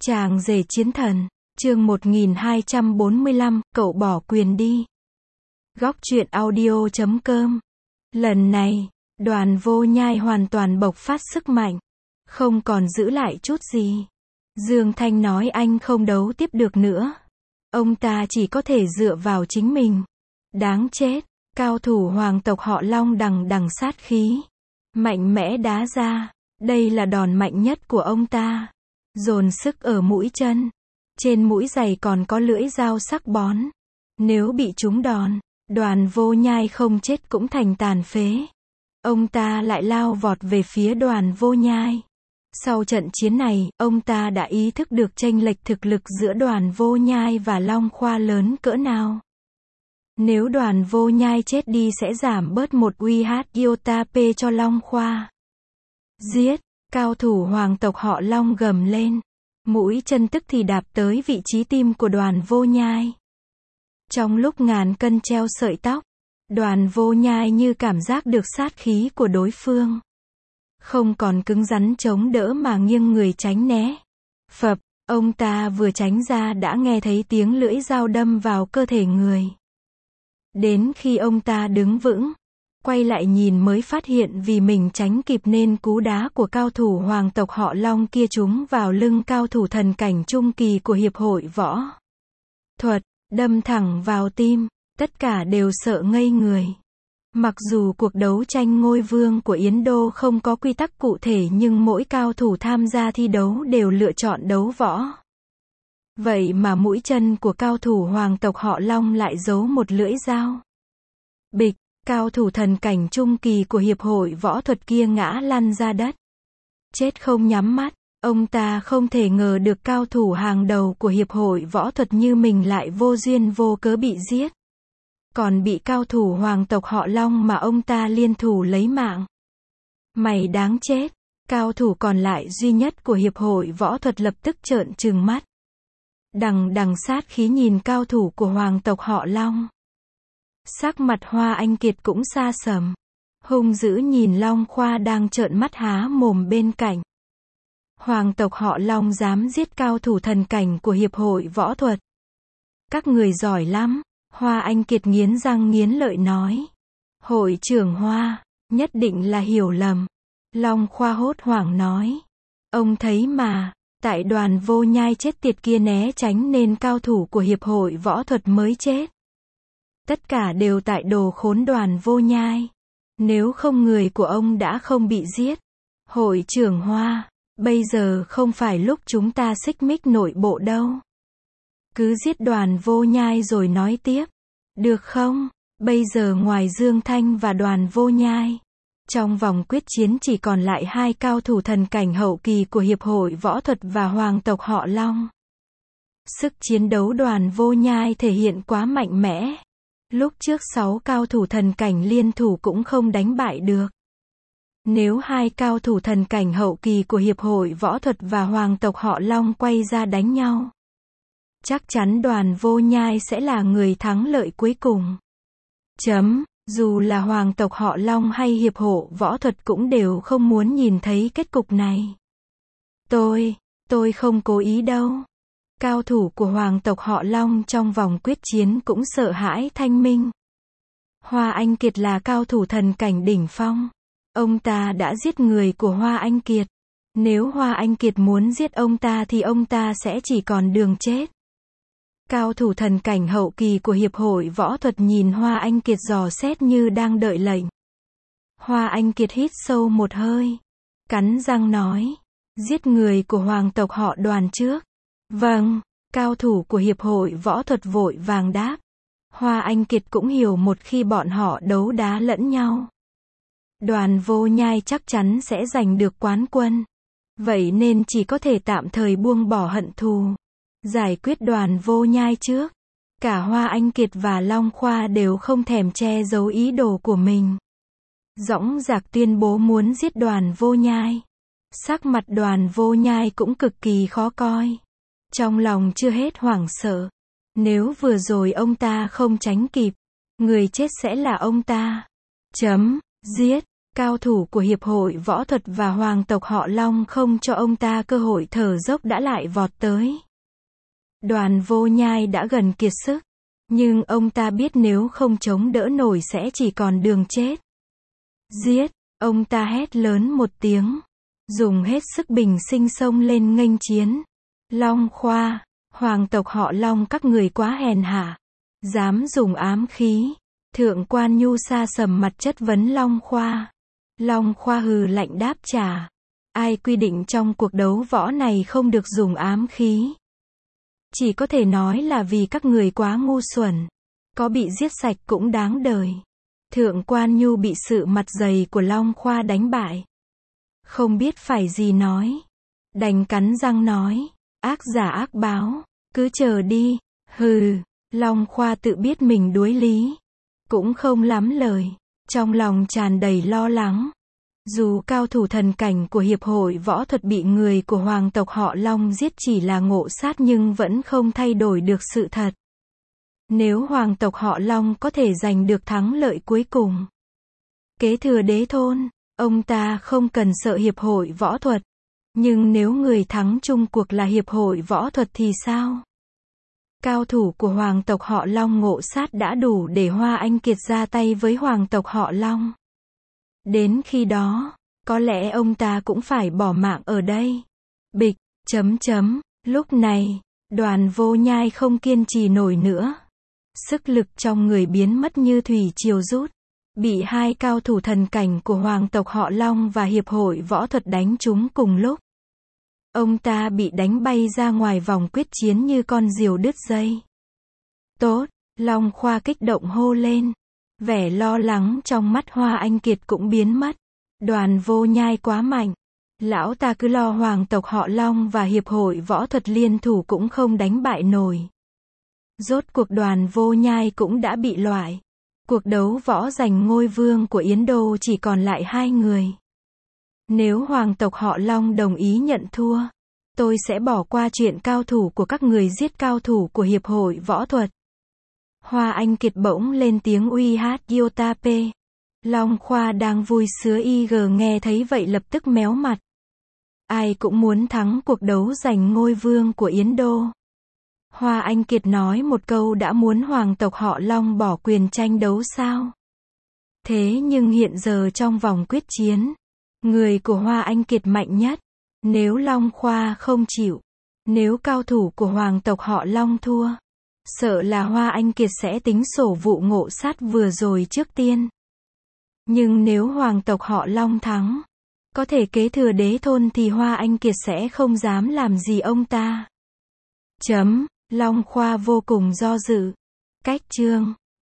Chàng rể chiến thần, chương 1245, cậu bỏ quyền đi. Góc truyện audio.com. Lần này, Đoàn Vô Nhai hoàn toàn bộc phát sức mạnh, không còn giữ lại chút gì. Dương Thanh nói anh không đấu tiếp được nữa. Ông ta chỉ có thể dựa vào chính mình. Đáng chết, cao thủ hoàng tộc họ Long đằng đằng sát khí. Mạnh mẽ đá ra, đây là đòn mạnh nhất của ông ta. Dồn sức ở mũi chân. Trên mũi giày còn có lưỡi dao sắc bén. Nếu bị trúng đòn, Đoàn Vô Nhai không chết cũng thành tàn phế. Ông ta lại lao vọt về phía Đoàn Vô Nhai. Sau trận chiến này, ông ta đã ý thức được chênh lệch thực lực giữa Đoàn Vô Nhai và Long Khoa lớn cỡ nào. Nếu Đoàn Vô Nhai chết đi sẽ giảm bớt một UH iota P cho Long Khoa. Giết! Cao thủ hoàng tộc họ Long gầm lên. Mũi chân tức thì đạp tới vị trí tim của Đoàn Vô Nhai. Trong lúc ngàn cân treo sợi tóc, Đoàn Vô Nhai như cảm giác được sát khí của đối phương. Không còn cứng rắn chống đỡ mà nghiêng người tránh né. Phập, ông ta vừa tránh ra đã nghe thấy tiếng lưỡi dao đâm vào cơ thể người. Đến khi ông ta đứng vững, quay lại nhìn mới phát hiện vì mình tránh kịp nên cú đá của cao thủ hoàng tộc họ Long kia trúng vào lưng cao thủ thần cảnh trung kỳ của hiệp hội võ thuật, đâm thẳng vào tim, tất cả đều sợ ngây người. Mặc dù cuộc đấu tranh ngôi vương của Yến Đô không có quy tắc cụ thể nhưng mỗi cao thủ tham gia thi đấu đều lựa chọn đấu võ. Vậy mà mũi chân của cao thủ hoàng tộc họ Long lại giấu một lưỡi dao. Bịch! Cao thủ thần cảnh trung kỳ của hiệp hội võ thuật kia ngã lăn ra đất. Chết không nhắm mắt, ông ta không thể ngờ được cao thủ hàng đầu của hiệp hội võ thuật như mình lại vô duyên vô cớ bị giết. Còn bị cao thủ hoàng tộc họ Long mà ông ta liên thủ lấy mạng. Mày đáng chết! Cao thủ còn lại duy nhất của hiệp hội võ thuật lập tức trợn trừng mắt. Đằng đằng sát khí nhìn cao thủ của hoàng tộc họ Long. Sắc mặt Hoa Anh Kiệt cũng xa sầm. Hung dữ nhìn Long Khoa đang trợn mắt há mồm bên cạnh. Hoàng tộc họ Long dám giết cao thủ thần cảnh của hiệp hội võ thuật. Các người giỏi lắm, Hoa Anh Kiệt nghiến răng nghiến lợi nói. Hội trưởng Hoa, nhất định là hiểu lầm. Long Khoa hốt hoảng nói. Ông thấy mà, tại Đoàn Vô Nhai chết tiệt kia né tránh nên cao thủ của hiệp hội võ thuật mới chết. Tất cả đều tại đồ khốn Đoàn Vô Nhai. Nếu không người của ông đã không bị giết. Hội trưởng Hoa, bây giờ không phải lúc chúng ta xích mích nội bộ đâu. Cứ giết Đoàn Vô Nhai rồi nói tiếp. Được không? Bây giờ ngoài Dương Thanh và Đoàn Vô Nhai, trong vòng quyết chiến chỉ còn lại hai cao thủ thần cảnh hậu kỳ của hiệp hội võ thuật và hoàng tộc họ Long. Sức chiến đấu Đoàn Vô Nhai thể hiện quá mạnh mẽ. Lúc trước 6 cao thủ thần cảnh liên thủ cũng không đánh bại được. Nếu hai cao thủ thần cảnh hậu kỳ của hiệp hội võ thuật và hoàng tộc họ Long quay ra đánh nhau, chắc chắn Đoàn Vô Nhai sẽ là người thắng lợi cuối cùng. Dù là hoàng tộc họ Long hay hiệp hội võ thuật cũng đều không muốn nhìn thấy kết cục này. Tôi không cố ý đâu. Cao thủ của hoàng tộc họ Long trong vòng quyết chiến cũng sợ hãi Thanh Minh. Hoa Anh Kiệt là cao thủ thần cảnh đỉnh phong. Ông ta đã giết người của Hoa Anh Kiệt. Nếu Hoa Anh Kiệt muốn giết ông ta thì ông ta sẽ chỉ còn đường chết. Cao thủ thần cảnh hậu kỳ của hiệp hội võ thuật nhìn Hoa Anh Kiệt dò xét như đang đợi lệnh. Hoa Anh Kiệt hít sâu một hơi, cắn răng nói, giết người của hoàng tộc họ Đoàn trước. Vâng, cao thủ của hiệp hội võ thuật vội vàng đáp. Hoa Anh Kiệt cũng hiểu một khi bọn họ đấu đá lẫn nhau, Đoàn Vô Nhai chắc chắn sẽ giành được quán quân. Vậy nên chỉ có thể tạm thời buông bỏ hận thù, giải quyết Đoàn Vô Nhai trước. Cả Hoa Anh Kiệt và Long Khoa đều không thèm che giấu ý đồ của mình. Dõng dạc tuyên bố muốn giết Đoàn Vô Nhai. Sắc mặt Đoàn Vô Nhai cũng cực kỳ khó coi. Trong lòng chưa hết hoảng sợ. Nếu vừa rồi ông ta không tránh kịp, người chết sẽ là ông ta. Giết! Cao thủ của Hiệp hội Võ thuật và hoàng tộc họ Long không cho ông ta cơ hội thở dốc đã lại vọt tới. Đoàn Vô Nhai đã gần kiệt sức, nhưng ông ta biết nếu không chống đỡ nổi sẽ chỉ còn đường chết. Giết! Ông ta hét lớn một tiếng, dùng hết sức bình sinh xông lên nghênh chiến. Long Khoa, hoàng tộc họ Long các người quá hèn hạ, dám dùng ám khí. Thượng quan Nhu sa sầm mặt chất vấn Long Khoa. Long Khoa hừ lạnh đáp trả. Ai quy định trong cuộc đấu võ này không được dùng ám khí? Chỉ có thể nói là vì các người quá ngu xuẩn. Có bị giết sạch cũng đáng đời. Thượng quan Nhu bị sự mặt dày của Long Khoa đánh bại. Không biết phải gì nói. Đành cắn răng nói. Ác giả ác báo. Cứ chờ đi. Hừ. Long Khoa tự biết mình đuối lý. Cũng không lắm lời. Trong lòng tràn đầy lo lắng. Dù cao thủ thần cảnh của Hiệp hội Võ thuật bị người của hoàng tộc họ Long giết chỉ là ngộ sát nhưng vẫn không thay đổi được sự thật. Nếu hoàng tộc họ Long có thể giành được thắng lợi cuối cùng, kế thừa đế thôn, ông ta không cần sợ Hiệp hội Võ thuật. Nhưng nếu người thắng chung cuộc là Hiệp hội Võ thuật thì sao? Cao thủ của hoàng tộc họ Long ngộ sát đã đủ để Hoa Anh Kiệt ra tay với hoàng tộc họ Long. Đến khi đó, có lẽ ông ta cũng phải bỏ mạng ở đây. Bịch, lúc này, Đoàn Vô Nhai không kiên trì nổi nữa. Sức lực trong người biến mất như thủy triều rút. Bị hai cao thủ thần cảnh của hoàng tộc họ Long và Hiệp hội Võ thuật đánh trúng cùng lúc. Ông ta bị đánh bay ra ngoài vòng quyết chiến như con diều đứt dây. Tốt, Long Khoa kích động hô lên. Vẻ lo lắng trong mắt Hoa Anh Kiệt cũng biến mất. Đoàn Vô Nhai quá mạnh. Lão ta cứ lo hoàng tộc họ Long và Hiệp hội Võ thuật liên thủ cũng không đánh bại nổi. Rốt cuộc Đoàn Vô Nhai cũng đã bị loại. Cuộc đấu võ giành ngôi vương của Yến Đô chỉ còn lại 2 người. Nếu hoàng tộc họ Long đồng ý nhận thua, tôi sẽ bỏ qua chuyện cao thủ của các người giết cao thủ của Hiệp hội Võ thuật. Hoa Anh Kiệt bỗng lên tiếng uy hát Yotape. Long Khoa đang vui sứa IG nghe thấy vậy lập tức méo mặt. Ai cũng muốn thắng cuộc đấu giành ngôi vương của Yến Đô. Hoa Anh Kiệt nói một câu đã muốn hoàng tộc họ Long bỏ quyền tranh đấu sao? Thế nhưng hiện giờ trong vòng quyết chiến, người của Hoa Anh Kiệt mạnh nhất. Nếu Long Khoa không chịu, nếu cao thủ của hoàng tộc họ Long thua, sợ là Hoa Anh Kiệt sẽ tính sổ vụ ngộ sát vừa rồi trước tiên. Nhưng nếu hoàng tộc họ Long thắng, có thể kế thừa đế thôn thì Hoa Anh Kiệt sẽ không dám làm gì ông ta. Long Khoa vô cùng do dự. Cách chương